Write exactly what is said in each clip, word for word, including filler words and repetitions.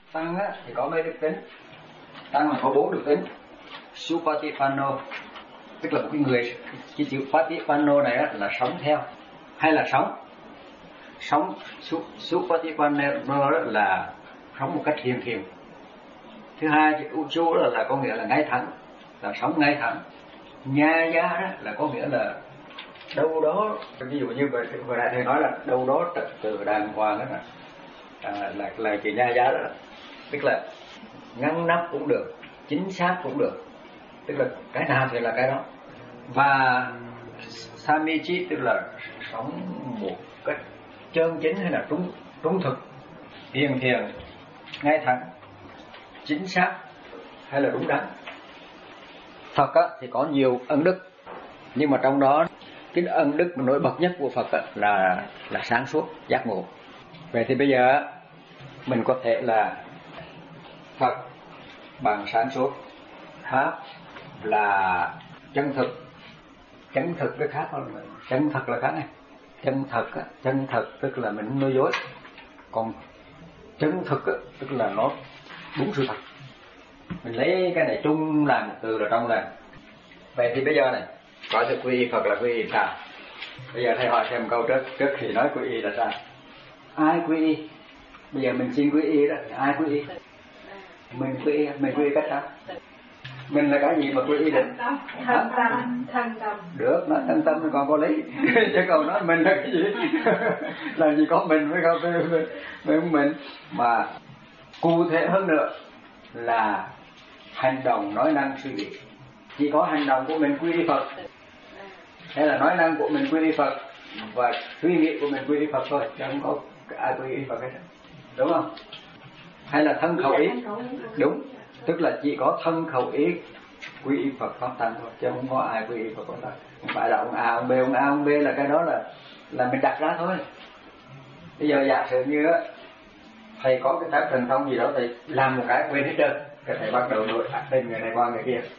Tăng á, thì có mấy đức tính. Tăng là có bốn đức tính. Supatipanno, tức là một cái người, cái chữ Patipanno này á, là sống theo hay là sống sống Supatipanno là sống một cách hiền thiện. Thứ hai, chữ Uchu là, là có nghĩa là ngay thẳng, là sống ngay thẳng. Nha giá đó là có nghĩa là đâu đó, ví dụ như vừa, vừa nãy thầy nói là đâu đó trật tự đàng hoàng đó, à, là là chữ nha giá đó, tức là ngăn nắp cũng được, chính xác cũng được, tức là cái nào thì là cái đó. Và Samichi tức là sống một cách chân chính hay là trung trung thực, hiền thiện, ngay thẳng, chính xác hay là đúng đắn. Phật á, thì có nhiều ân đức, nhưng mà trong đó cái ân đức nổi bật nhất của Phật á, là là sáng suốt, giác ngộ. Vậy thì bây giờ mình có thể là Phật bằng sáng suốt, Pháp là chân thực. Chân thực cái khác hơn, chân thật là khác này. Chân thật á, chân thật tức là mình không nói dối, còn chân thực á, tức là nó đúng sự thật. Mình lấy cái này chung làm một từ là trong này. Vậy thì bây giờ này, có sự quy y Phật là quy y sao? Bây giờ thầy hỏi thêm một câu trước, trước khi nói quy y là sao? Ai quy y? Bây giờ mình xin quy y đó, ai quy y? Mình quy y, mình quy y cách sao? Mình là cái gì mà quy y được? Thân tâm, thân tâm. Được, nói thân tâm thì còn có lý. Chứ còn nói mình là cái gì? Làm gì có mình mới không với mình. Mà cụ thể hơn nữa là hành động, nói năng, suy nghĩ. Chỉ có hành động của mình quy y Phật, hay là nói năng của mình quy y Phật, và suy nghĩ của mình quy y Phật thôi, chứ không có ai quy y Phật hết, đúng không? Hay là thân khẩu ý, đúng, tức là chỉ có thân khẩu ý quy y Phật Pháp Tăng thôi, chứ không có ai quy y Phật Pháp Tăng. Không phải là ông A, ông B, ông A, ông B là cái đó là là mình đặt ra thôi. Bây giờ giả sử như á, thầy có cái phép thần thông gì đó, thầy làm một cái quên hết trơn, cái thầy bắt đầu đổi tên người này qua người kia,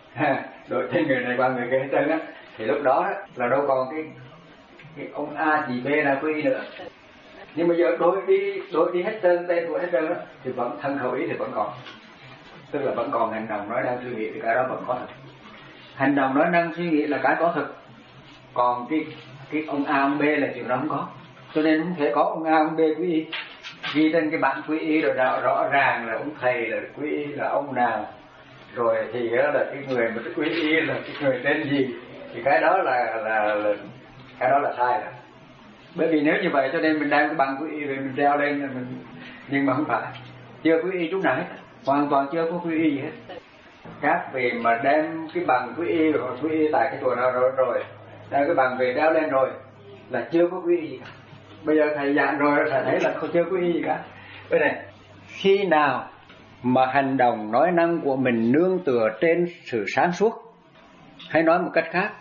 đổi tên người này qua người kia hết trơn á, thì lúc đó là đâu còn cái, cái ông A chị B là quy y nữa. Nhưng bây giờ đổi đi đổi đi hết trơn tên của hết trơn á, thì vẫn thân khẩu ý thì vẫn còn, tức là vẫn còn hành động nói năng suy nghĩ thì cái đó vẫn có thật. Hành động nói năng suy nghĩ là cái có thực, còn cái cái ông A ông B là chuyện đó không có, cho nên không thể có ông A ông B quy y. Ghi trên cái bản quy y rồi rõ, rõ ràng là ông thầy là quy y là ông nào, rồi thì đó là cái người mà quy y là cái người tên gì, thì cái đó là là, là cái đó là sai rồi. Bởi vì nếu như vậy cho nên mình đem cái bằng quy y rồi mình treo lên rồi mình, nhưng mà không phải, chưa quy y chút nào hết, hoàn toàn chưa có quy y gì hết. Các vị mà đem cái bằng quy y rồi quy y tại cái chùa nào rồi rồi đem cái bằng về đeo lên rồi là chưa có quy y gì cả. Bây giờ thầy giảng rồi thầy thấy là không chưa quy y gì cả. Bây này, khi nào mà hành động nói năng của mình nương tựa trên sự sáng suốt, hay nói một cách khác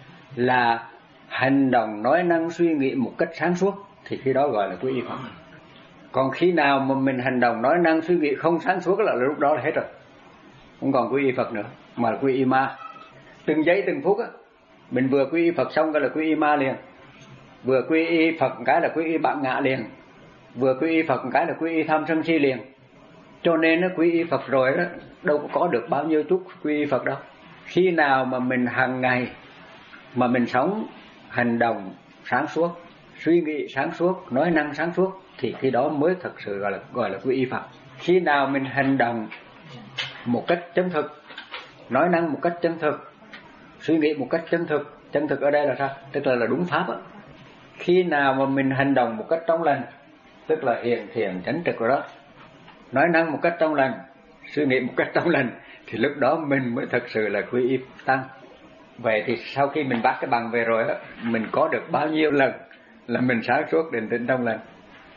là hành động nói năng suy nghĩ một cách sáng suốt, thì khi đó gọi là quy y Phật. Còn khi nào mà mình hành động nói năng suy nghĩ không sáng suốt là lúc đó là hết rồi, không còn quy y Phật nữa, mà là quy y ma. Từng giây từng phút á, mình vừa quy y Phật xong cái là quy y ma liền, vừa quy y Phật cái là quy y bản ngã liền, vừa quy y Phật cái là quy y tham sân si liền. Cho nên nó quy y Phật rồi đó, đâu có có được bao nhiêu chút quy y Phật đâu. Khi nào mà mình hàng ngày mà mình sống hành động sáng suốt, suy nghĩ sáng suốt, nói năng sáng suốt, thì khi đó mới thực sự gọi là gọi là quy y Phật. Khi nào mình hành động một cách chân thực, nói năng một cách chân thực, suy nghĩ một cách chân thực, chân thực ở đây là sao? Tức là là đúng pháp á. Khi nào mà mình hành động một cách trong lành, tức là hiền thiện chánh trực rồi đó, nói năng một cách trong lành, suy nghĩ một cách trong lành, thì lúc đó mình mới thật sự là quy y Tăng. Vậy thì sau khi mình bắt cái bằng về rồi á, mình có được bao nhiêu lần là mình sáng suốt định tĩnh trong lành?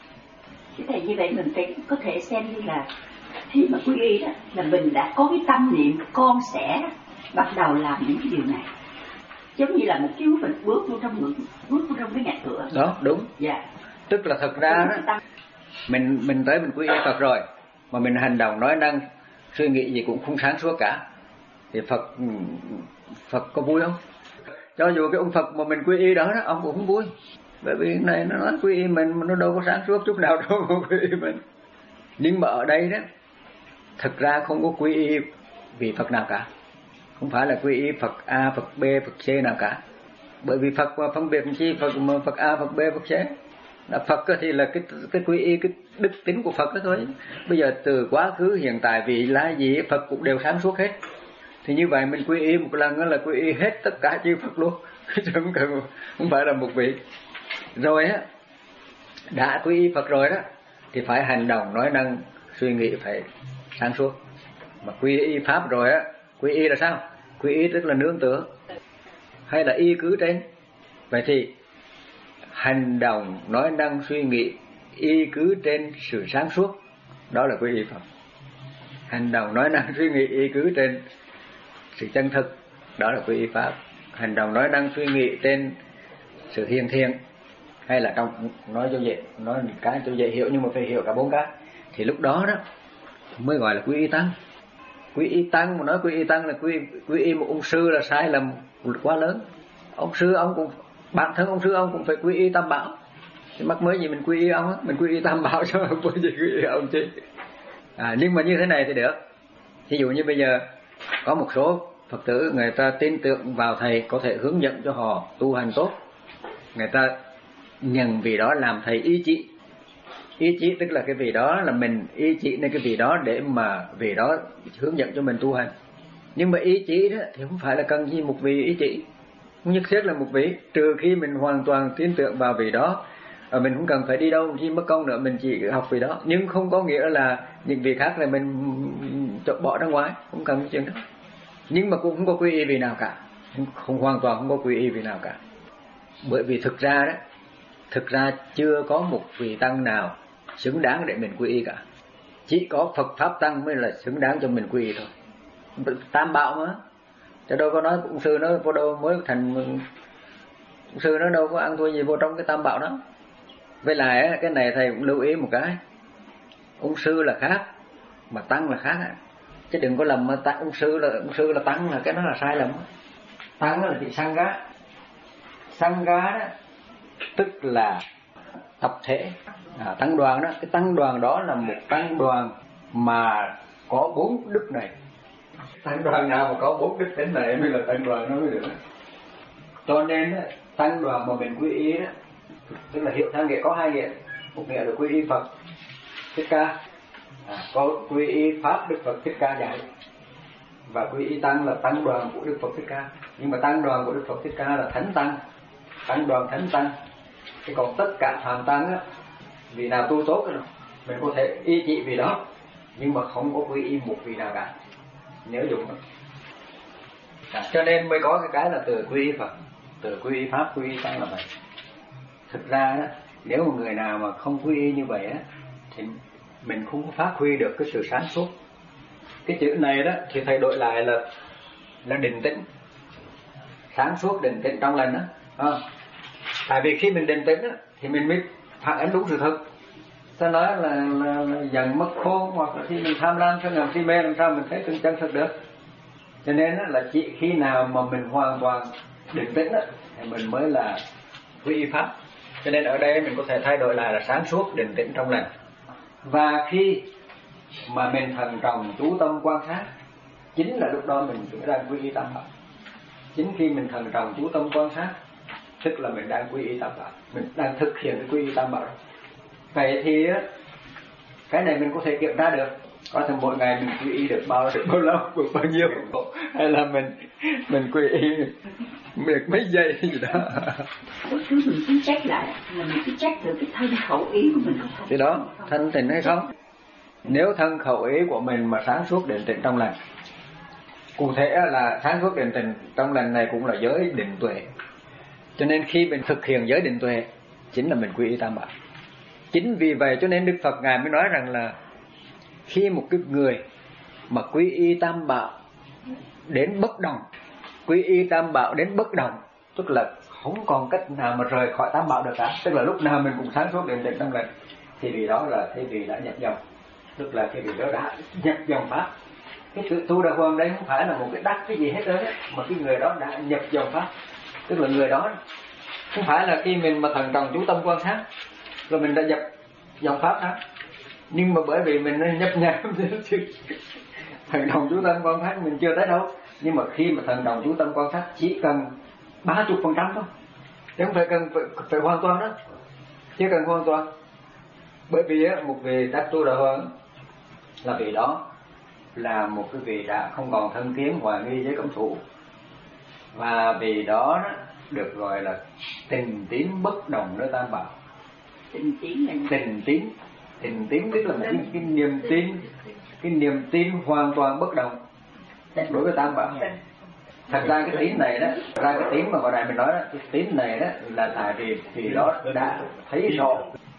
Thế thì như vậy mình phải có thể xem như là khi mà quy y đó là mình đã có cái tâm niệm con sẽ bắt đầu làm những cái điều này, giống như là một cái mình bước vô trong ngưỡng, bước vô trong cái nhà cửa đó. Đúng. Dạ. Tức là thật ra đó, mình mình tới mình quy y Phật rồi mà mình hành động nói năng suy nghĩ gì cũng không sáng suốt cả, thì Phật Phật có vui không? Cho dù cái ông Phật mà mình quy y đó, đó ông cũng không vui, bởi vì này nó nói quy y mình mà nó đâu có sáng suốt chút nào đâu mà quy y mình. Nhưng mà ở đây đó, thực ra không có quy y vị Phật nào cả, không phải là quy y Phật A, Phật B, Phật C nào cả. Bởi vì Phật và phân biệt chi Phật Phật A, Phật B, Phật C. Là Phật thì là cái cái quy y cái đức tính của Phật đó thôi. Bây giờ từ quá khứ hiện tại vị là gì Phật cũng đều sáng suốt hết. Thì như vậy mình quy y một lần là quy y hết tất cả chư Phật luôn, chứ không cần, không phải là một vị. Rồi á, đã quy y Phật rồi đó thì phải hành động nói năng suy nghĩ phải sáng suốt. Mà quy y pháp rồi á, quy y là sao? Quy y tức là nương tựa hay là y cứ trên. Vậy thì hành động nói năng suy nghĩ y cứ trên sự sáng suốt, đó là quy y Phật. Hành động nói năng suy nghĩ y cứ trên sự chân thực, đó là quy y pháp. Hành động nói năng suy nghĩ trên sự hiền thiện, hay là trong nói cho dễ, nói cái cho dễ hiểu nhưng mà phải hiểu cả bốn cái, thì lúc đó đó mới gọi là quy y tăng. Quy y tăng mà nói quy y tăng là quy quy y một ông sư là sai lầm quá lớn. Ông sư ông cũng bản thân ông sư ông cũng phải quy y tam bảo, thì mắc mới gì mình quy y ông á, mình quy y tam bảo cho không có gì quy y ông chứ. À, nhưng mà như thế này thì được. Ví dụ như bây giờ có một số Phật tử người ta tin tưởng vào thầy có thể hướng dẫn cho họ tu hành tốt, người ta nhận vì đó làm thầy ý chỉ. Ý chỉ tức là cái vị đó là mình ý chỉ nên cái vị đó để mà vị đó hướng dẫn cho mình tu hành. Nhưng mà ý chỉ đó thì không phải là cần gì một vị ý chỉ, không nhất thiết là một vị, trừ khi mình hoàn toàn tin tưởng vào vị đó, và mình không cần phải đi đâu chi mất công nữa, mình chỉ học vị đó. Nhưng không có nghĩa là những vị khác là mình bỏ ra ngoài, không cần cái chuyện đó. Nhưng mà cũng không có quy y vị nào cả, không, không hoàn toàn không có quy y vị nào cả. Bởi vì thực ra đó, thực ra chưa có một vị tăng nào xứng đáng để mình quy y cả. Chỉ có Phật Pháp Tăng mới là xứng đáng cho mình quy y thôi. Tam bảo mà, chứ đâu có nói ông sư nó vô đâu mới thành ông sư nó đâu có ăn thua gì vô trong cái tam bảo đó. Với lại cái này thầy cũng lưu ý một cái, ông sư là khác mà tăng là khác, chứ đừng có lầm mà tăng ông sư là ông sư là tăng là cái đó là sai lầm. Tăng là bị sang gá, sang gá đó tức là tập thể. À, tăng đoàn đó, cái tăng đoàn đó là một tăng đoàn mà có bốn đức này. Tăng đoàn nào mà có bốn đức tính này mới là tăng đoàn nó mới được. Cho nên đó, tăng đoàn mà mình quy y đó, tức là hiệu theo nghĩa có hai nghĩa. Một nghĩa là quy y Phật Thích Ca, à, có quy y pháp Đức Phật Thích Ca dạy, và quy y tăng là tăng đoàn của Đức Phật Thích Ca. Nhưng mà tăng đoàn của Đức Phật Thích Ca là thánh tăng, tăng đoàn thánh tăng. Thì còn tất cả phàm tăng á, vì nào tu tốt rồi mình có thể y chỉ vì đó, nhưng mà không có quy y một vị nào cả, nhớ dùng đó. À, cho nên mới có cái cái là từ quy y Phật, từ quy y pháp, quy y tăng là vậy. Thực ra đó, nếu mà người nào mà không quy y như vậy á, thì mình không có phát huy được cái sự sáng suốt. Cái chữ này đó thì thầy đổi lại là là định tĩnh, sáng suốt định tĩnh trong lành đó. À, tại vì khi mình định tĩnh á, thì mình mới phản ánh đúng sự thật. Ta nói là, là, là dần mất khôn, hoặc là khi mình tham lam sân ngầm si mê, làm sao mình thấy chân chân thật được. Cho nên á, là chỉ khi nào mà mình hoàn toàn định tĩnh á, thì mình mới là quy y pháp. Cho nên ở đây mình có thể thay đổi lại là sáng suốt định tĩnh trong lành. Và khi mà mình thần trọng chú tâm quan sát, chính là lúc đó mình cũng đang quy y tam bảo. Chính khi mình thần trọng chú tâm quan sát, tức là mình đang quy y tam bảo, mình đang thực hiện cái quy y tam bảo. Vậy thì cái này mình có thể kiểm tra được, có thể mỗi ngày mình quy y được bao được bao lâu, được bao nhiêu, hay là mình mình quy y được mấy giây gì đó. Bất cứ mình cứ check lại là mình cứ check được cái thân khẩu ý của mình không. Thì đó, thân tịnh hay không? Nếu thân khẩu ý của mình mà sáng suốt định tịnh trong lành, cụ thể là sáng suốt định tịnh trong lành này cũng là giới định tuệ. Cho nên khi mình thực hiện giới định tuệ, chính là mình quy y tam bảo. Chính vì vậy cho nên Đức Phật Ngài mới nói rằng là khi một cái người mà quy y tam bảo đến bất động, quy y tam bảo đến bất động, tức là không còn cách nào mà rời khỏi tam bảo được cả, tức là lúc nào mình cũng sáng suốt định tĩnh trong lành, thì vì đó là cái vị đã nhập dòng, tức là cái vị đó đã nhập dòng pháp. Cái sự tu đà hoàng đây không phải là một cái đắc cái gì hết đó, mà cái người đó đã nhập dòng pháp, tức là người đó không phải là khi mình mà thần trọng chú tâm quan sát rồi mình đã nhập dòng pháp đó, Nhưng mà bởi vì mình nhấp nháp thần đồng chú tâm quan sát mình chưa tới đâu. Nhưng mà khi mà thần đồng chú tâm quan sát chỉ cần ba chục phần trăm thôi, chứ không phải cần phải, phải hoàn toàn đó, chưa cần hoàn toàn. Bởi vì á, một vị đắc tu đà hoàng là vị đó là một cái vị đã không còn thân kiến hoài nghi với cấm thủ, và vì đó, đó được gọi là tình tín bất đồng nơi tam bảo. Tình tín là tình tín tình tín tức là một cái, cái niềm tin, cái niềm tin hoàn toàn bất đồng đối với tam bảo. Thật ra cái tín này đó, ra cái tín mà hồi nãy mình nói đó, cái tín này đó là tại vì vì đó đã thấy rõ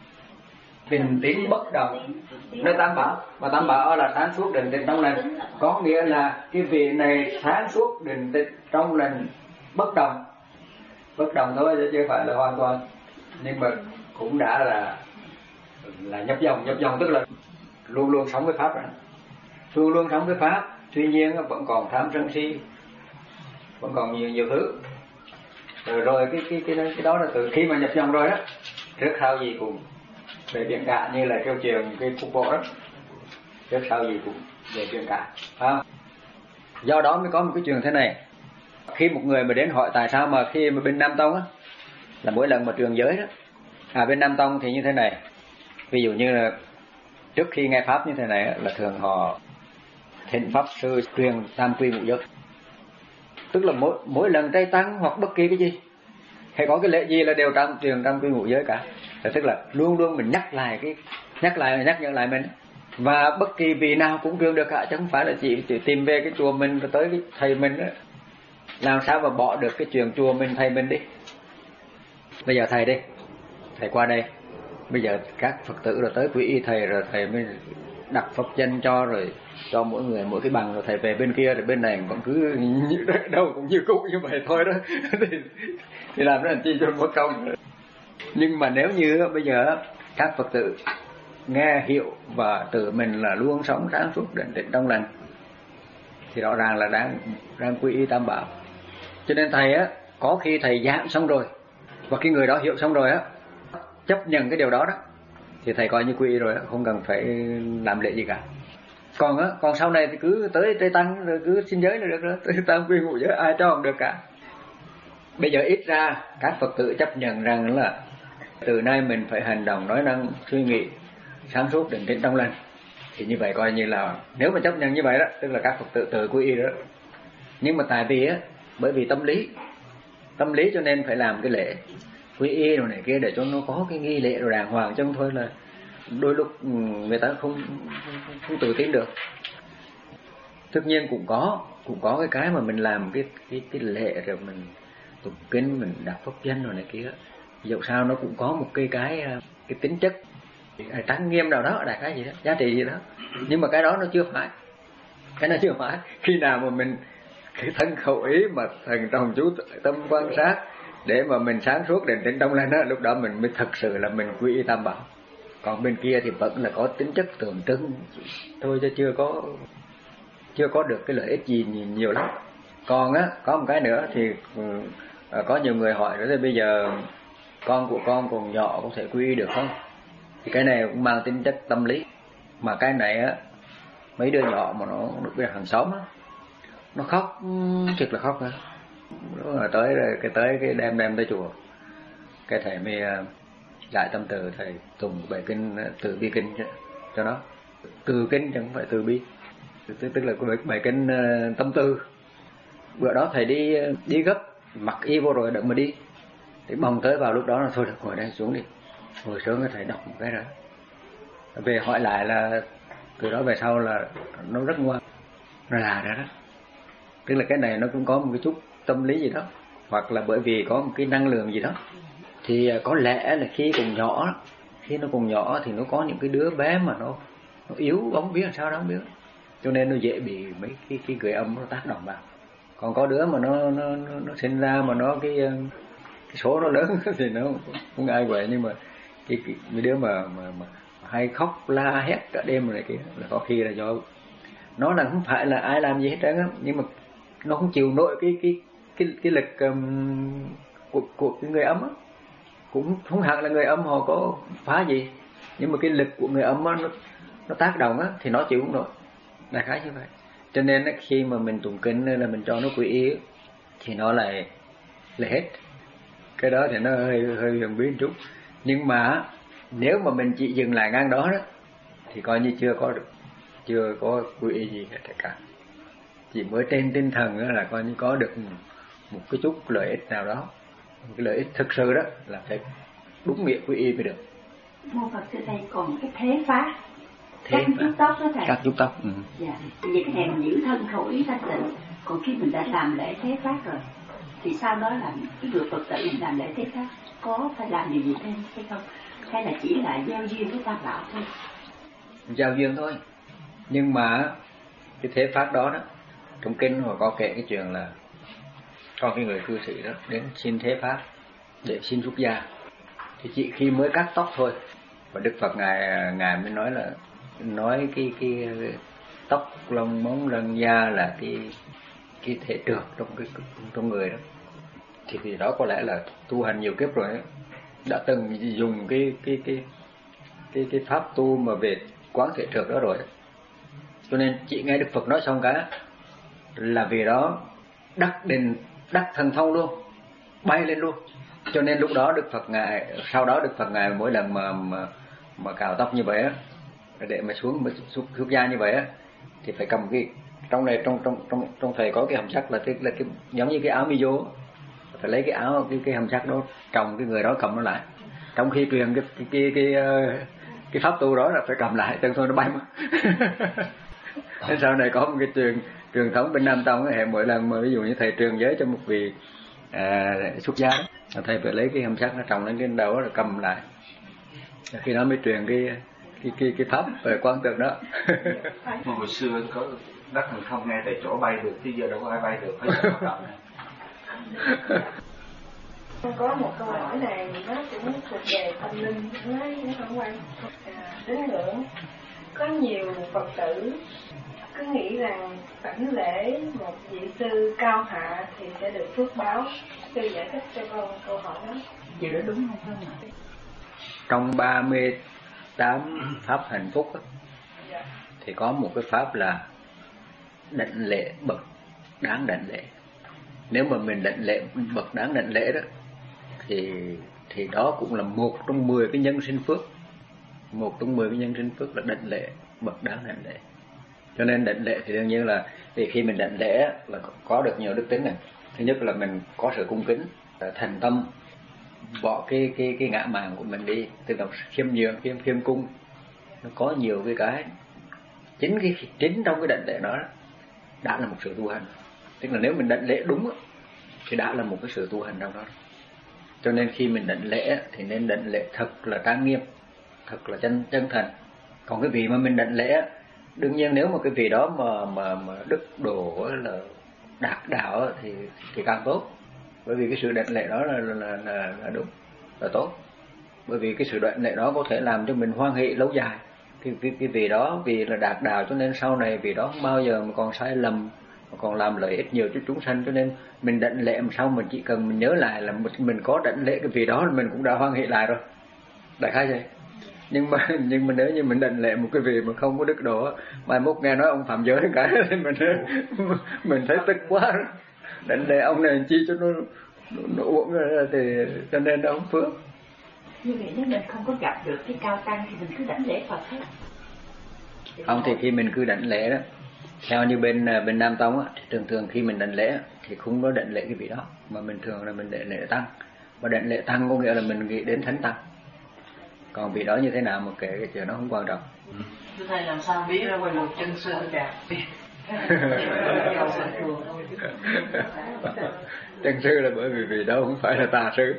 tình tín bất đồng nơi tam bảo. Mà tam bảo là sáng suốt định tĩnh trong lành, có nghĩa là cái vị này sáng suốt định tĩnh trong lành bất đồng, bất đồng thôi chứ chưa phải là hoàn toàn, nhưng mà cũng đã là là nhập dòng. Nhập dòng tức là luôn luôn sống với pháp rồi, luôn luôn sống với pháp, tuy nhiên vẫn còn tham sân si, vẫn còn nhiều nhiều thứ. Rồi, rồi cái cái cái cái đó là từ khi mà nhập dòng rồi đó, trước sau gì cũng về biển cả, như là câu chuyện cái phục bộ đó, trước sau gì cũng về biển cả, phải không? Do đó mới có một cái chuyện thế này. Khi một người mà đến hỏi tại sao mà khi mà bên Nam Tông á, là mỗi lần mà trường giới đó, à bên Nam Tông thì như thế này. Ví dụ như là trước khi nghe pháp như thế này á, là thường họ thỉnh pháp sư truyền tam quy ngũ giới, tức là mỗi mỗi lần trai tăng hoặc bất kỳ cái gì hay có cái lễ gì là đều tam truyền tam quy ngũ giới cả. Là tức là luôn luôn mình nhắc lại cái nhắc lại nhắc nhắc lại mình, và bất kỳ vị nào cũng truyền được cả, chứ không phải là chỉ, chỉ tìm về cái chùa mình rồi tới cái thầy mình đó. Làm sao mà bỏ được cái chuyện chùa mình thầy mình đi. Bây giờ thầy đi, thầy qua đây, bây giờ các Phật tử rồi tới quy y thầy, rồi thầy mới đặt pháp danh cho, rồi cho mỗi người mỗi cái bằng, rồi thầy về bên kia, rồi bên này vẫn cứ đâu cũng như cũ như vậy thôi đó. thì, thì làm nó làm chi cho mất công. Nhưng mà nếu như bây giờ các Phật tử nghe hiểu và tự mình là luôn sống sáng suốt định tĩnh trong lành, thì rõ ràng là đang đang quy y tam bảo. Cho nên thầy á, có khi thầy giảng xong rồi và cái người đó hiểu xong rồi á, chấp nhận cái điều đó đó, thì thầy coi như quy y rồi á, không cần phải làm lễ gì cả. Còn á, còn sau này thì cứ tới trai tăng rồi cứ xin giới là được rồi, tới tam quy ngũ giới ai cho không được cả. Bây giờ ít ra các Phật tử chấp nhận rằng là từ nay mình phải hành động nói năng suy nghĩ sáng suốt định tĩnh trong lành, thì như vậy coi như là nếu mà chấp nhận như vậy đó, tức là các Phật tử tự quy y đó. Nhưng mà tại vì á, bởi vì tâm lý tâm lý cho nên phải làm cái lễ quy y rồi này kia để cho nó có cái nghi lễ rồi đàng hoàng, chứ không thôi là đôi lúc người ta không không, không tự tin được. Tất nhiên cũng có cũng có cái cái mà mình làm cái cái cái lễ rồi mình tụng kinh, mình đọc pháp danh rồi này kia, dẫu sao nó cũng có một cái cái cái tính chất trang nghiêm nào đó, đại cái gì đó, giá trị gì đó. Nhưng mà cái đó nó chưa phải, cái nó chưa phải. Khi nào mà mình cái thân khẩu ý mà thần đồng chú tâm quan sát để mà mình sáng suốt định tĩnh trong lành đó, lúc đó mình mới thật sự là mình quy y tam bảo. Còn bên kia thì vẫn là có tính chất tượng trưng thôi, chứ chưa có chưa có được cái lợi ích gì nhiều lắm. Còn á, có một cái nữa thì có nhiều người hỏi nữa, thì bây giờ con của con còn nhỏ có thể quy y được không? Thì cái này cũng mang tính chất tâm lý. Mà cái này á, mấy đứa nhỏ mà nó được hàng xóm á, nó khóc thiệt là khóc nữa. Nó tới rồi cái tới cái đem đem tới chùa, cái thầy mới lại tâm từ, thầy tùng bài kinh từ bi kinh cho nó, từ kinh chứ không phải từ bi, tức là bài, bài kinh tâm tư. Bữa đó thầy đi đi gấp, mặc y vô rồi đợi mà đi, thì bồng tới vào lúc đó là thôi được, ngồi đây xuống đi, ngồi xuống thầy đọc một cái rồi về hỏi lại là từ đó về sau là nó rất ngoan, nó là đó đó. Tức là cái này nó cũng có một cái chút tâm lý gì đó, hoặc là bởi vì có một cái năng lượng gì đó. Thì có lẽ là khi còn nhỏ, khi nó còn nhỏ thì nó có những cái đứa bé mà nó, nó yếu bóng biết làm sao đó không biết, cho nên nó dễ bị mấy cái cái gửi âm nó tác động vào. Còn có đứa mà nó nó nó, nó sinh ra mà nó cái cái số nó lớn thì nó không ai vậy. Nhưng mà cái, cái, cái đứa mà, mà mà hay khóc la hét cả đêm rồi này kia là có khi là do nó là không phải là ai làm gì hết trơn á, nhưng mà nó không chịu nổi cái cái cái cái lực um, của của cái người âm á. Cũng không hẳn là người âm họ có phá gì, nhưng mà cái lực của người âm á, nó nó tác động á thì nó chịu không nổi, đại khái như vậy. Cho nên á, khi mà mình tụng kinh nên là mình cho nó quy y thì nó lại là hết. Cái đó thì nó hơi hơi huyền bí một chút, nhưng mà nếu mà mình chỉ dừng lại ngang đó đó thì coi như chưa có được, chưa có quy y gì hết cả, chỉ mới trên tinh thần đó là coi như có được một cái chút lợi ích nào đó. Một cái lợi ích thực sự đó là phải đúng nghĩa quy y mới được. Mô Phật thưa thầy, còn cái thế pháp Thế cắt chút tóc đó thầy. Cắt chút tóc. Ừ. Dạ. Vậy cái này mình giữ thân khẩu ý thanh tịnh. Còn khi mình đã làm lễ thế pháp rồi thì sau đó làm cái người Phật tử mình làm lễ thế pháp có phải làm điều gì thêm hay không? Hay là chỉ là giao duyên với Tam Bảo thôi? Giao duyên thôi. Nhưng mà cái thế pháp đó đó, trong kinh họ có kể cái chuyện là có cái người cư sĩ đó đến xin thế pháp để xin xuất gia, thì chỉ khi mới cắt tóc thôi, và Đức Phật ngài ngài mới nói là nói cái cái tóc lông móng lân da là cái cái thể trượt trong cái trong người đó, thì thì đó có lẽ là tu hành nhiều kiếp rồi ấy, đã từng dùng cái cái cái cái cái pháp tu mà về quán thể trượt đó rồi, cho nên chị nghe Đức Phật nói xong cả là vì đó đắc định đắc thần thông luôn, bay lên luôn. Cho nên lúc đó Đức Phật ngài sau đó Đức Phật ngài mỗi lần mà mà, mà cạo tóc như vậy á, để mà xuống mà xuất, xuất gia như vậy á, thì phải cầm cái trong này trong trong trong trong thầy có cái hầm sắt là cái là cái giống như cái áo mizo, phải lấy cái áo cái cái hầm sắt đó trồng cái người đó cầm nó lại, trong khi truyền cái cái cái cái, cái, cái pháp tu đó là phải cầm lại, chân thôi nó bay mất. Nên sau này có một cái truyền truyền thống bên Nam Tông hệ mỗi lần mà ví dụ như thầy truyền giới cho một vị à, xuất gia đó, thầy phải lấy cái hầm sắt nó trồng lên cái đầu đó rồi cầm lại, khi đó mới truyền cái cái cái cái pháp về quan tượng đó. Hồi xưa có đắc mình không nghe tại chỗ bay được, bây giờ đâu có ai bay được, phải làm hoạt động này. Có một câu hỏi này nó cũng thuộc về tâm linh, nói nó không quan à, tín ngưỡng. Có nhiều Phật tử cứ nghĩ rằng đảnh lễ một vị sư cao hạ thì sẽ được phước báo. Sư giải thích cho con câu hỏi đó. Điều đó đúng không ạ? Trong ba mươi tám pháp hạnh phúc đó, thì có một cái pháp là đảnh lễ bậc đáng đảnh lễ. Nếu mà mình đảnh lễ bậc đáng đảnh lễ đó thì thì đó cũng là một trong mười cái nhân sinh phước, một trong mười cái nhân sinh phước là đảnh lễ bậc đáng đảnh lễ. Cho nên đảnh lễ thì đương nhiên là thì khi mình đảnh lễ là có được nhiều đức tính này. Thứ nhất là mình có sự cung kính, thành tâm, bỏ cái cái cái ngã mạn của mình đi, tức là khiêm nhường, khiêm khiêm cung. Nó có nhiều cái cái chính cái chính trong cái đảnh lễ đó đã là một sự tu hành. Tức là nếu mình đảnh lễ đúng thì đã là một cái sự tu hành trong đó. Cho nên khi mình đảnh lễ thì nên đảnh lễ thật là trang nghiêm, thật là chân chân thành. Còn cái vị mà mình đảnh lễ, đương nhiên nếu mà cái vị đó mà mà mà đức độ là đạt đạo thì thì càng tốt, bởi vì cái sự đảnh lễ đó là là là, là đúng, là tốt. Bởi vì cái sự đảnh lễ đó có thể làm cho mình hoan hỷ lâu dài. Cái cái cái vị đó vì là đạt đạo cho nên sau này vị đó không bao giờ mà còn sai lầm, mà còn làm lợi ích nhiều cho chúng sanh. Cho nên mình đảnh lễ mà sau mình chỉ cần mình nhớ lại là mình có đảnh lễ cái vị đó là mình cũng đã hoan hỷ lại rồi, đại khái vậy. Nhưng mà nhưng mà nếu như mình đảnh lễ một cái vị mà không có đức độ, mai mốt nghe nói ông phạm giới cái thì mình mình thấy tức quá. Đảnh lễ ông này chi cho nó nó, nó uổng rồi thì cho nên nó không phước. Như vậy nếu mình không có gặp được cái cao tăng thì mình cứ đảnh lễ Phật hết. Không, thì khi mình cứ đảnh lễ đó, theo như bên bên Nam Tông á, thì thường thường khi mình đảnh lễ thì không có đảnh lễ cái vị đó, mà mình thường là mình đảnh lễ tăng. Mà đảnh lễ tăng có nghĩa là mình nghĩ đến thánh tăng. Còn vị đó như thế nào mà kể cái chuyện đó không quan trọng. Thưa thầy, làm sao biết ra ngoài luật chân sư đẹp? Chân sư là bởi vì vị đó không phải là tà sư.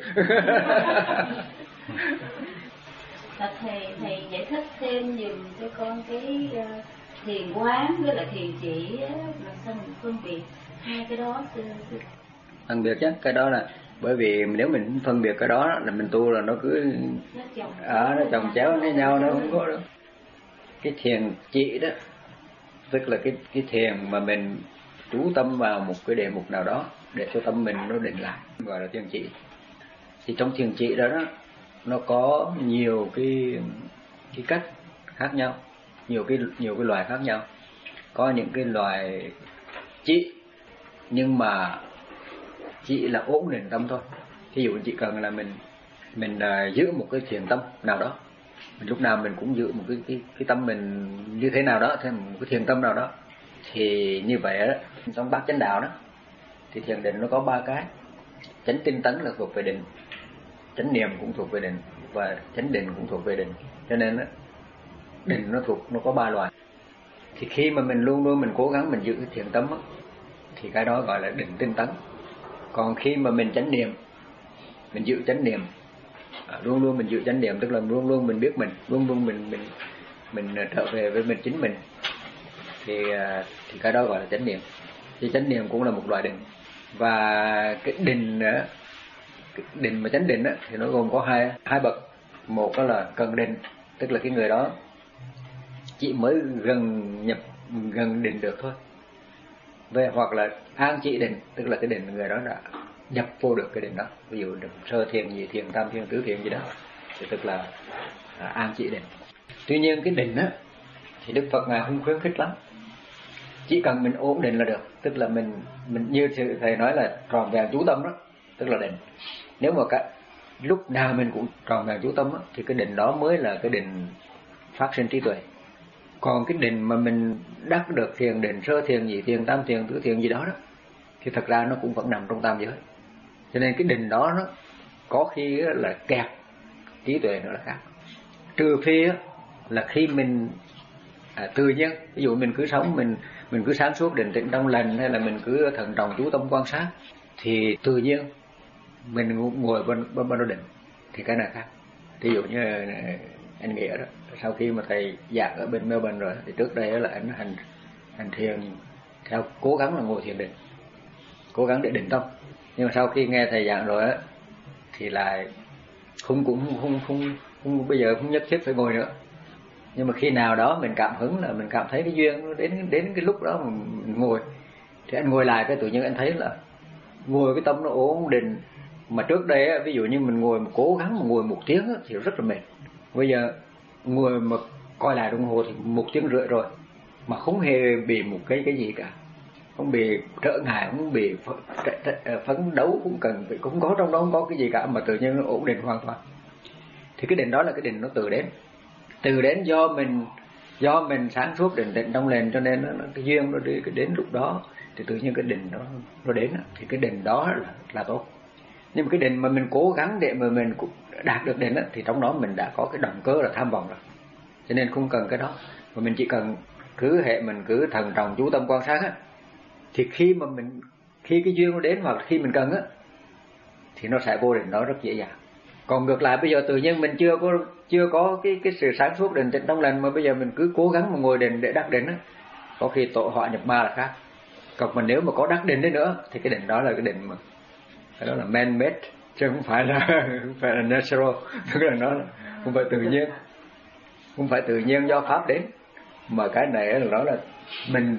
Thầy thầy giải thích thêm giùm cho con cái uh, thiền quán với lại thiền chỉ làm sao mình phân biệt hai cái đó. Phân biệt chứ, cái đó là bởi vì nếu mình phân biệt cái đó là mình tu là nó cứ ở à, nó chồng chéo với nhau, nó không có đâu. Cái thiền chỉ đó tức là cái cái thiền mà mình chú tâm vào một cái đề mục nào đó để cho tâm mình nó định lại, gọi là thiền chỉ. Thì trong thiền chỉ đó, đó nó có nhiều cái cái cách khác nhau. nhiều cái nhiều cái loài khác nhau. Có những cái loài trị nhưng mà chỉ là ổn định tâm thôi. Ví dụ chỉ cần là mình mình uh, giữ một cái thiền tâm nào đó, mình lúc nào mình cũng giữ một cái cái cái tâm mình như thế nào đó, thêm một cái thiền tâm nào đó, thì như vậy đó, trong bát chánh đạo đó thì thiền định nó có ba cái. Chánh tinh tấn là thuộc về định, chánh niệm cũng thuộc về định, và chánh định cũng thuộc về định. Cho nên đó, định nó thuộc nó có ba loại. Thì khi mà mình luôn luôn mình cố gắng mình giữ cái thiền tâm đó, thì cái đó gọi là định tinh tấn. Còn khi mà mình chánh niệm, mình giữ chánh niệm, à, luôn luôn mình giữ chánh niệm, tức là luôn luôn mình biết mình, luôn luôn mình mình mình trở về với mình chính mình, thì thì cái đó gọi là chánh niệm. Thì chánh niệm cũng là một loại định. Và cái định nữa, cái định mà chánh định đó, thì nó gồm có hai hai bậc. Một đó là cần định, tức là cái người đó chỉ mới gần nhập gần định được thôi. Về hoặc là an chỉ định, tức là cái định người đó đã nhập vô được cái định đó. Ví dụ sơ thiền gì, thiền tam thiền tứ thiền gì đó, thì tức là à, an chỉ định. Tuy nhiên cái định á thì Đức Phật ngài không khuyến khích lắm. Chỉ cần mình ổn định là được, tức là mình mình như thầy nói là tròn vẹn chú tâm đó, tức là định. Nếu mà cả lúc nào mình cũng tròn vẹn chú tâm đó, thì cái định đó mới là cái định phát sinh trí tuệ. Còn cái định mà mình đắc được thiền định sơ thiền gì, thiền tam thiền tứ thiền gì đó đó, thì thật ra nó cũng vẫn nằm trong tam giới. Cho nên cái định đó nó có khi là kẹt trí tuệ nữa là khác. Trừ phi là khi mình à, tự nhiên, ví dụ mình cứ sống mình mình cứ sáng suốt định tĩnh trong lành, hay là mình cứ thận trọng chú tâm quan sát, thì tự nhiên mình ngồi bên bên bên đó định, thì cái này khác. Ví dụ như anh Nghĩa đó, sau khi mà thầy giảng ở bên Melbourne rồi, thì trước đây là anh hành hành thiền theo cố gắng là ngồi thiền định, cố gắng để định tâm. Nhưng mà sau khi nghe thầy giảng rồi á, thì lại không cũng không không, không không bây giờ không nhất thiết phải ngồi nữa. Nhưng mà khi nào đó mình cảm hứng là mình cảm thấy cái duyên nó đến đến cái lúc đó mình ngồi, thì anh ngồi lại cái tự nhiên anh thấy là ngồi cái tâm nó ổn định. Mà trước đây á, ví dụ như mình ngồi một cố gắng mà ngồi một tiếng á, thì rất là mệt. Bây giờ ngồi mà coi lại đồng hồ thì một tiếng rưỡi rồi, mà không hề bị một cái cái gì cả, không bị trở ngại, không bị phấn đấu, cũng cần phải cũng có trong đó không có cái gì cả, mà tự nhiên nó ổn định hoàn toàn. Thì cái định đó là cái định nó từ đến từ đến do mình do mình sáng suốt định định trong lành, cho nên nó, nó cái duyên nó đi cái đến lúc đó thì tự nhiên cái định nó nó đến, thì cái định đó là là tốt. Nhưng mà cái định mà mình cố gắng để mà mình đạt được định đó, thì trong đó mình đã có cái động cơ là tham vọng rồi, cho nên không cần cái đó. Mà mình chỉ cần cứ hệ mình cứ thận trọng chú tâm quan sát á, thì khi mà mình khi cái duyên nó đến hoặc là khi mình cần á, thì nó sẽ vô định đó rất dễ dàng. Còn ngược lại bây giờ tự nhiên mình chưa có chưa có cái cái sự sáng suốt định tĩnh trong lành, mà bây giờ mình cứ cố gắng mà ngồi định để đắc định á, có khi tổ họa nhập ma là khác. Còn mà nếu mà có đắc định đấy nữa, thì cái định đó là cái định mà cái đó là man made, chứ không phải là không phải là natural, tức là nó không phải tự nhiên, không phải tự nhiên do pháp đến, mà cái này là nó là mình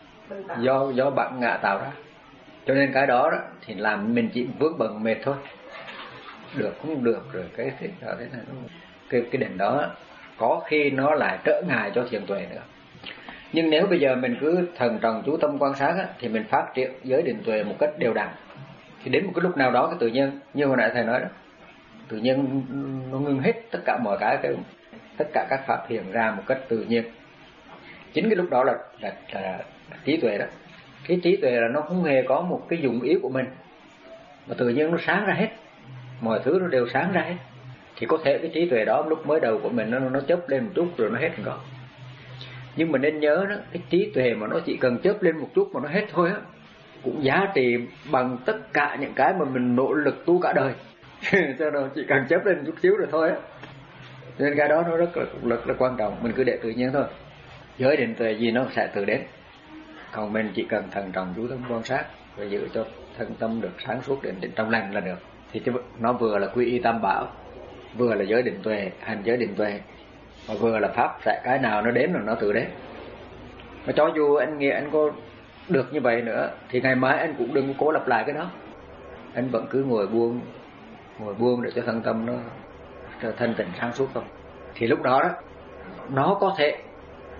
do do bản ngã tạo ra. Cho nên cái đó, đó thì làm mình chỉ vướng bận mệt thôi, được cũng được rồi cái thế nào thế này. Cái cái định đó có khi nó lại trở ngại cho thiền tuệ nữa. Nhưng nếu bây giờ mình cứ thần trọng chú tâm quan sát á, thì mình phát triển giới định tuệ một cách đều đặn, thì đến một cái lúc nào đó cái tự nhiên như hồi nãy thầy nói đó, tự nhiên nó ngưng hết tất cả mọi cái, cái tất cả các pháp hiện ra một cách tự nhiên. Chính cái lúc đó là là, là, là trí tuệ đó. Cái trí tuệ là nó không hề có một cái dụng ý của mình, mà tự nhiên nó sáng ra hết, mọi thứ nó đều sáng ra hết. Thì có thể cái trí tuệ đó lúc mới đầu của mình nó nó chớp lên một chút rồi nó hết rồi. Nhưng mà nên nhớ đó, cái trí tuệ mà nó chỉ cần chớp lên một chút mà nó hết thôi á, cũng giá trị bằng tất cả những cái mà mình nỗ lực tu cả đời. Cho nên chỉ cần chớp lên một chút xíu rồi thôi á. Nên cái đó nó rất là, rất là quan trọng, mình cứ để tự nhiên thôi. Giới định tuệ gì nó sẽ tự đến. Còn mình chỉ cần thần trọng chú tâm quan sát và giữ cho thân tâm được sáng suốt định định trong lành là được. Thì nó vừa là quy y tam bảo, vừa là giới định tuệ, hành giới định tuệ, và vừa là pháp, sẽ cái nào nó đến là nó tự đến. Mà cho dù anh nghĩ anh có được như vậy nữa, thì ngày mai anh cũng đừng cố lặp lại cái đó. Anh vẫn cứ ngồi buông, ngồi buông để cho thân tâm nó thanh tịnh sáng suốt không. Thì lúc đó đó, nó có thể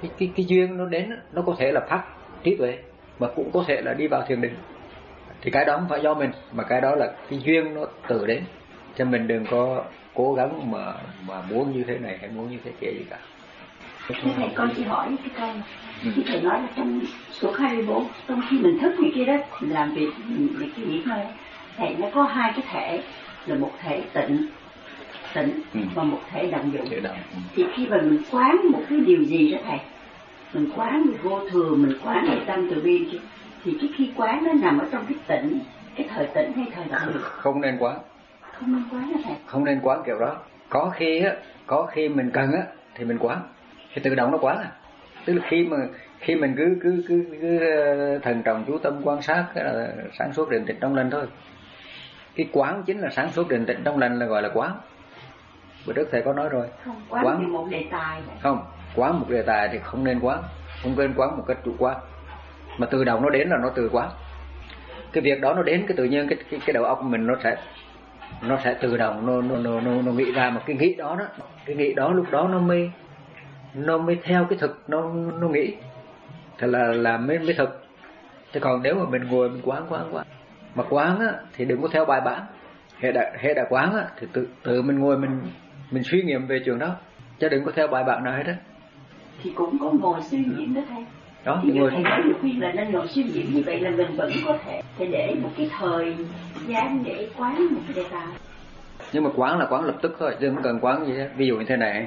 cái cái cái duyên nó đến nó có thể là phát trí tuệ mà cũng có thể là đi vào thiền định, thì cái đó không phải do mình, mà cái đó là cái duyên nó tự đến, cho mình đừng có cố gắng mà mà muốn như thế này hay muốn như thế kia gì cả. Thưa thầy, con chỉ hỏi cái câu ừ. Khi thầy nói là trong số hai mươi bốn, trong khi mình thức như kia đó, mình làm việc, mình cái nghỉ ngơi, thầy nó có hai cái thể, là một thể tịnh tịnh ừ. và một thể động dụng. Ừ. Thì khi mà mình quán một cái điều gì đó thầy, mình quán về vô thường, mình quán về tâm từ bi, thì cái khi quán nó nằm ở trong cái tịnh, cái thời tịnh hay thời động dụng? Không nên quán. Không nên quán hả thầy? Không nên quán kiểu đó. Có khi á, có khi mình cần á thì mình quán, thì tự động nó quán à. Tức là khi mà khi mình cứ cứ cứ, cứ thần trọng chú tâm quan sát cái là sáng suốt định tĩnh trong lành thôi. Cái quán chính là sáng suốt định tĩnh trong lành là gọi là quán. Bữa trước thầy có nói rồi. Không, quán, quán một đề tài. Vậy. Không, quán một đề tài thì không nên quán, không nên quán một cách chủ quan. Mà tự động nó đến là nó tự quán. Cái việc đó nó đến cái tự nhiên cái cái, cái đầu óc mình nó sẽ nó sẽ tự động nó nó nó nó, nó nghĩ ra một cái nghĩ đó đó, cái nghĩ đó lúc đó nó mới nó mới theo cái thực nó nó nghĩ, thật là là mới mới thực. Thế còn nếu mà mình ngồi mình quán quán quán mà quán á thì đừng có theo bài bản. Hệ đã hệ đã quán á thì tự tự mình ngồi mình mình suy nghiệm về trường đó, chứ đừng có theo bài bản nào hết á. Thì cũng có ngồi suy nghiệm đó thầy. Đó, thì ngồi thầy nói nhiều khi là nên ngồi suy nghiệm như vậy là mình vẫn có thể thể để một cái thời gian để quán một cái đề tài. Nhưng mà quán là quán lập tức thôi, chứ không cần quán gì hết. Ví dụ như thế này,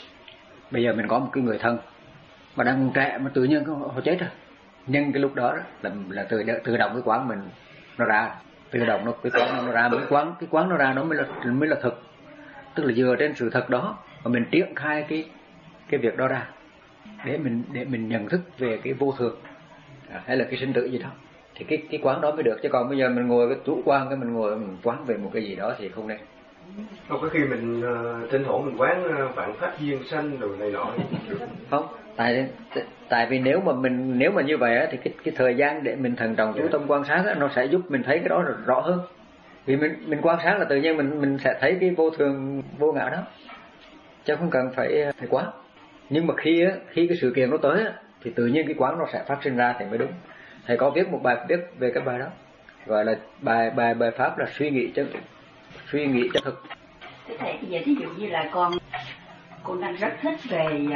bây giờ mình có một cái người thân mà đang trẻ mà tự nhiên họ chết rồi, nhưng cái lúc đó, đó là là tự tự động cái quán mình nó ra, tự động nó cái quán nó ra, cái quán cái quán nó ra nó mới là mới là thực. Tức là dựa trên sự thật đó mà mình triển khai cái cái việc đó ra để mình để mình nhận thức về cái vô thường à, hay là cái sinh tử gì đó, thì cái cái quán đó mới được. Chứ còn bây giờ mình ngồi cái chủ quan cái mình ngồi mình quán về một cái gì đó thì không nên. Không có khi mình uh, tranh thủ mình quán uh, vạn pháp duyên sanh rồi này nọ. Không, tại tại vì nếu mà mình nếu mà như vậy á, thì cái cái thời gian để mình thần trọng chú tâm quan sát á, nó sẽ giúp mình thấy cái đó rõ hơn. Vì mình mình quan sát là tự nhiên mình mình sẽ thấy cái vô thường vô ngã đó, chứ không cần phải phải quán. Nhưng mà khi á, khi cái sự kiện nó tới á, thì tự nhiên cái quán nó sẽ phát sinh ra thì mới đúng. Thầy có viết một bài viết về cái bài đó, gọi là bài bài bài pháp là suy nghĩ chân suy nghĩ chân thực. Thế thầy bây giờ ví dụ như là con con đang rất thích về uh,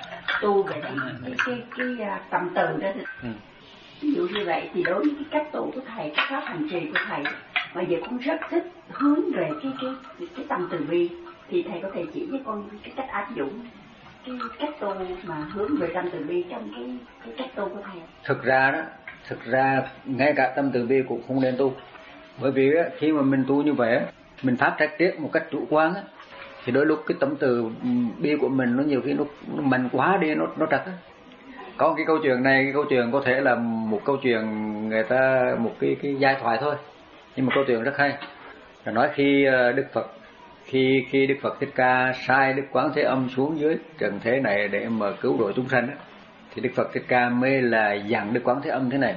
tu về cái cái cái, cái uh, tâm từ đó. Ừ. Ví dụ như vậy thì đối với cái cách tu của thầy, cái pháp hành trì của thầy, bây giờ con rất thích hướng về cái cái cái, cái tâm từ bi, thì thầy có thể chỉ với con cái cách áp dụng cái cách tu mà hướng về tâm từ bi trong cái cái cách tu của thầy. Thực ra đó, thực ra ngay cả tâm từ bi cũng không nên tu, bởi vì á, khi mà mình tu như vậy á, mình phát trách tiết một cách chủ quan á, thì đôi lúc cái tâm từ bi của mình nó nhiều khi nó, nó mạnh quá đi, nó nó trật á. Có cái câu chuyện này, cái câu chuyện có thể là một câu chuyện người ta một cái cái giai thoại thôi, nhưng mà câu chuyện rất hay. Là nói khi Đức Phật khi khi Đức Phật Thích Ca sai Đức Quán Thế Âm xuống dưới trần thế này để mà cứu độ chúng sanh á, thì Đức Phật Thích Ca mới là dặn Đức Quán Thế Âm thế này: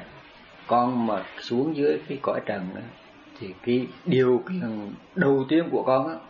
con mà xuống dưới cái cõi trần đó, thì cái điều kiện đầu tiên của con á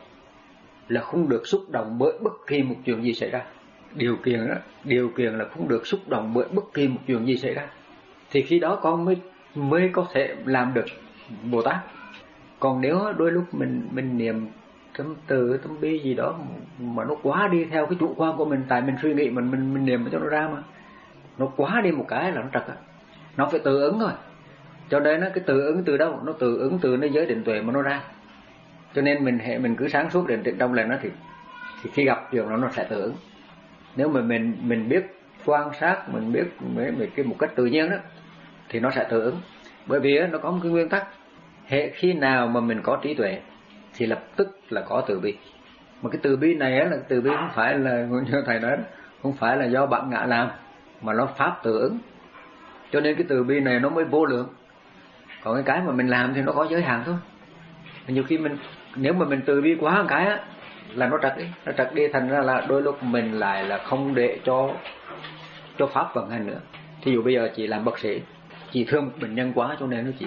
là không được xúc động bởi bất kỳ một chuyện gì xảy ra. Điều kiện đó, điều kiện là không được xúc động bởi bất kỳ một chuyện gì xảy ra. Thì khi đó con mới mới có thể làm được Bồ Tát. Còn nếu đôi lúc mình mình niệm tâm từ tâm bi gì đó mà nó quá đi theo cái chủ quan của mình, tại mình suy nghĩ mình mình mình niệm cho nó ra mà nó quá đi một cái là nó trật á, nó phải tự ứng thôi. Cho nên nó cái tự ứng từ đâu? Nó tự ứng từ nó giới định tuệ mà nó ra. Cho nên mình hệ mình cứ sáng suốt định tĩnh trong lành nó thì thì khi gặp chuyện đó nó sẽ tự ứng. Nếu mà mình mình biết quan sát, mình biết mấy mấy cái một cách tự nhiên đó thì nó sẽ tự ứng. Bởi vì nó có một cái nguyên tắc, hệ khi nào mà mình có trí tuệ thì lập tức là có từ bi. Mà cái từ bi này là từ bi không phải là như thầy nói, không phải là do bản ngã làm, mà nó pháp tự ứng. Cho nên cái từ bi này nó mới vô lượng. Còn cái cái mà mình làm thì nó có giới hạn thôi. Nhiều khi mình nếu mà mình từ bi quá một cái á là nó trật đi, nó trật đi, thành ra là đôi lúc mình lại là không để cho cho pháp vận hành nữa. Thí dụ bây giờ chị làm bác sĩ, chị thương một bệnh nhân quá cho nên nó chỉ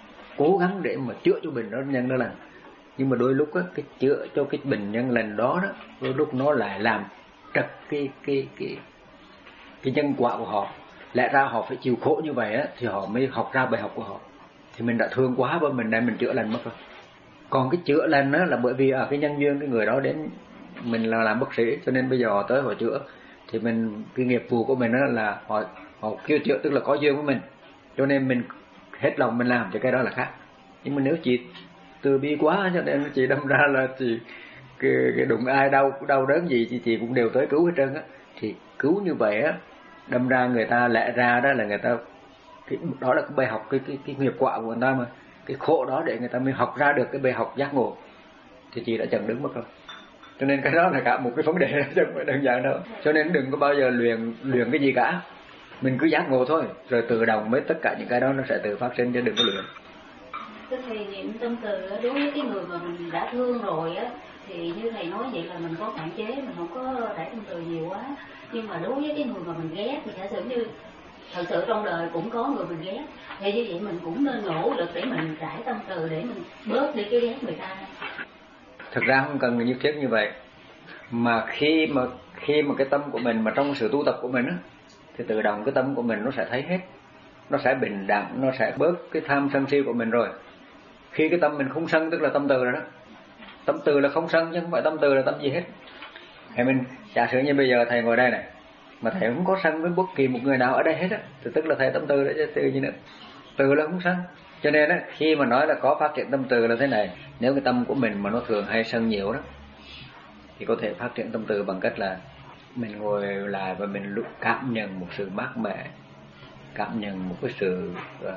cố gắng để mà chữa cho bệnh đó nhân đó lành. Nhưng mà đôi lúc á, cái chữa cho cái bệnh nhân lành đó đó, đôi lúc nó lại làm trật cái cái cái cái nhân quả của họ. Lẽ ra họ phải chịu khổ như vậy á, thì họ mới học ra bài học của họ. Thì mình đã thương quá và mình đem mình chữa lành mất rồi. Còn cái chữa lành á là bởi vì ở cái nhân duyên cái người đó đến mình là làm bác sĩ, cho nên bây giờ họ tới họ chữa. Thì mình cái nghiệp vụ của mình á là họ họ kêu chữa, tức là có duyên với mình, cho nên mình hết lòng mình làm, thì cái đó là khác. Nhưng mà nếu chị từ bi quá cho nên chị đâm ra là chị cái, cái đụng ai đau đau đớn gì thì chị cũng đều tới cứu hết trơn á. Thì cứu như vậy á, đâm ra người ta lẽ ra đó là người ta cái, đó là cái bài học, cái, cái cái nghiệp quả của người ta mà, cái khổ đó để người ta mới học ra được cái bài học giác ngộ. Thì chị đã chặn đứng mất rồi. Cho nên cái đó là cả một cái vấn đề chứ không phải đơn giản đâu. Cho nên đừng có bao giờ luyện luyện cái gì cả, mình cứ giác ngộ thôi, rồi tự động với tất cả những cái đó nó sẽ tự phát sinh, chứ đừng có luyện. Cái thầy niệm tâm từ đối với cái người mà mình đã thương rồi á, thì như thầy nói vậy là mình có hạn chế, mình không có rải tâm từ nhiều quá. Nhưng mà đối với cái người mà mình ghét thì giả sử như thật sự trong đời cũng có người mình ghét, thì như vậy mình cũng nên nỗ lực để mình rải tâm từ để mình bớt đi cái ghét người ta. Thực ra không cần nhất thiết như vậy, mà khi mà khi mà cái tâm của mình mà trong sự tu tập của mình á, thì tự động cái tâm của mình nó sẽ thấy hết, nó sẽ bình đẳng, nó sẽ bớt cái tham sân si của mình rồi. Khi cái tâm mình không sân tức là tâm từ rồi đó. Tâm từ là không sân chứ không phải tâm từ là tâm gì hết. Thầy mình giả sử như bây giờ thầy ngồi đây này, mà thầy không có sân với bất kỳ một người nào ở đây hết á, thì tức là thầy tâm từ đó chứ từ gì nữa. Từ là không sân. Cho nên á, khi mà nói là có phát triển tâm từ là thế này, nếu cái tâm của mình mà nó thường hay sân nhiều đó, thì có thể phát triển tâm từ bằng cách là mình ngồi lại và mình cảm nhận một sự mát mẻ, cảm nhận một cái sự uh,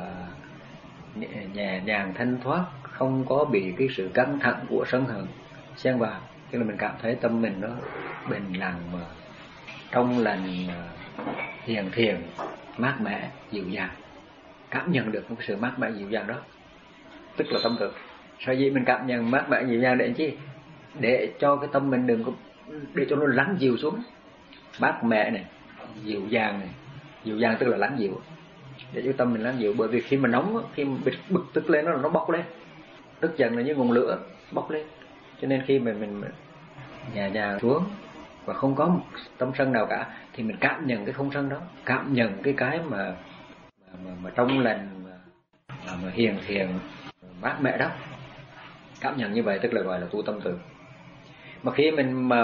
nhẹ nhàng thanh thoát, không có bị cái sự căng thẳng của sân hận xen vào. Tức là mình cảm thấy tâm mình nó bình lặng mà trong lành, hiền thiền, mát mẻ, dịu dàng. Cảm nhận được một cái sự mát mẻ dịu dàng đó, tức là tâm từ. Sao vậy mình cảm nhận mát mẻ dịu dàng để chi? Để cho cái tâm mình đừng có, để cho nó lắng dịu xuống. Mát mẻ này, dịu dàng này, dịu dàng tức là lắng dịu, để cho tâm mình lắng dịu. Bởi vì khi mà nóng, khi mà bực, bực tức lên nó nó bốc lên, tức giận là như ngọn lửa bốc lên. Cho nên khi mình mình nhẹ nhàng xuống và không có một tâm sân nào cả, thì mình cảm nhận cái không sân đó, cảm nhận cái cái mà mà, mà, mà trong lành, mà, mà, mà hiền thiền, mát mẻ đó. Cảm nhận như vậy tức là gọi là tu tâm từ. Mà khi mình mà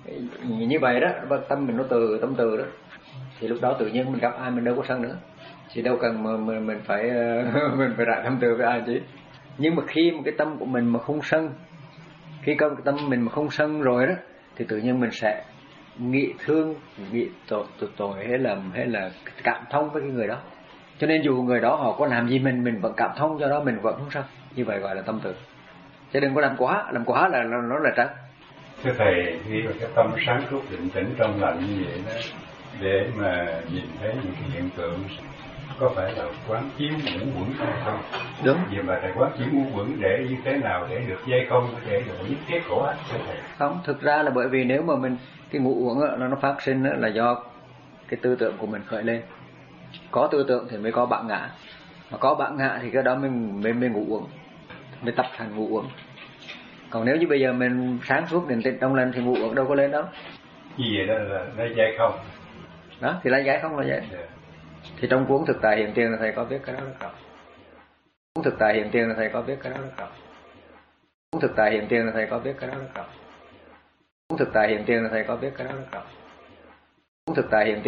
như vậy đó, tâm mình nó từ, tâm từ đó, thì lúc đó tự nhiên mình gặp ai mình đâu có sân nữa, thì đâu cần mà mình, mình phải mình phải rải tâm từ với ai chứ. Nhưng mà khi một cái tâm của mình mà không sân, khi cái tâm mình mà không sân rồi đó, thì tự nhiên mình sẽ nghĩ thương, nghĩ tội, tội, tội hay là hay là cảm thông với cái người đó. Cho nên dù người đó họ có làm gì mình mình vẫn cảm thông, do đó mình vẫn không sân. Như vậy gọi là tâm từ. Chứ đừng có làm quá, làm quá là nó, nó là trắng. Thưa thầy, khi mà cái tâm sáng suốt định tĩnh trong lành như vậy đó, để mà nhìn thấy những cái hiện tượng, có phải là quán chiếu ngũ quẩn hay không? Đúng. Vì mà thầy quán chiếu ngũ quẩn để như thế nào để được dây không, để được những kết quả thưa thầy? Không, thực ra là bởi vì nếu mà mình cái ngũ uẩn nó nó phát sinh là do cái tư tưởng của mình khởi lên. Có tư tưởng thì mới có bản ngã, mà có bản ngã thì cái đó mình mới mới ngũ uẩn, mới tập thành ngũ uẩn. Còn nếu như bây giờ mình sáng suốt định tĩnh trong lành thì ngũ uẩn đâu có lên đâu. Như vậy đó là lấy dây không? Đó thì lấy giải không là vậy. Yeah. Thì trong cuốn thực tại hiện tiền là thầy có viết cái đó rất rõ. Cuốn thực tại hiện tiền là thầy có viết cái đó rất rõ. Cuốn thực tại hiện tiền là thầy có viết cái đó rất rõ. Cuốn thực tại hiện tiền là thầy có viết cái đó rất rõ. Cuốn thực tại hiện tiền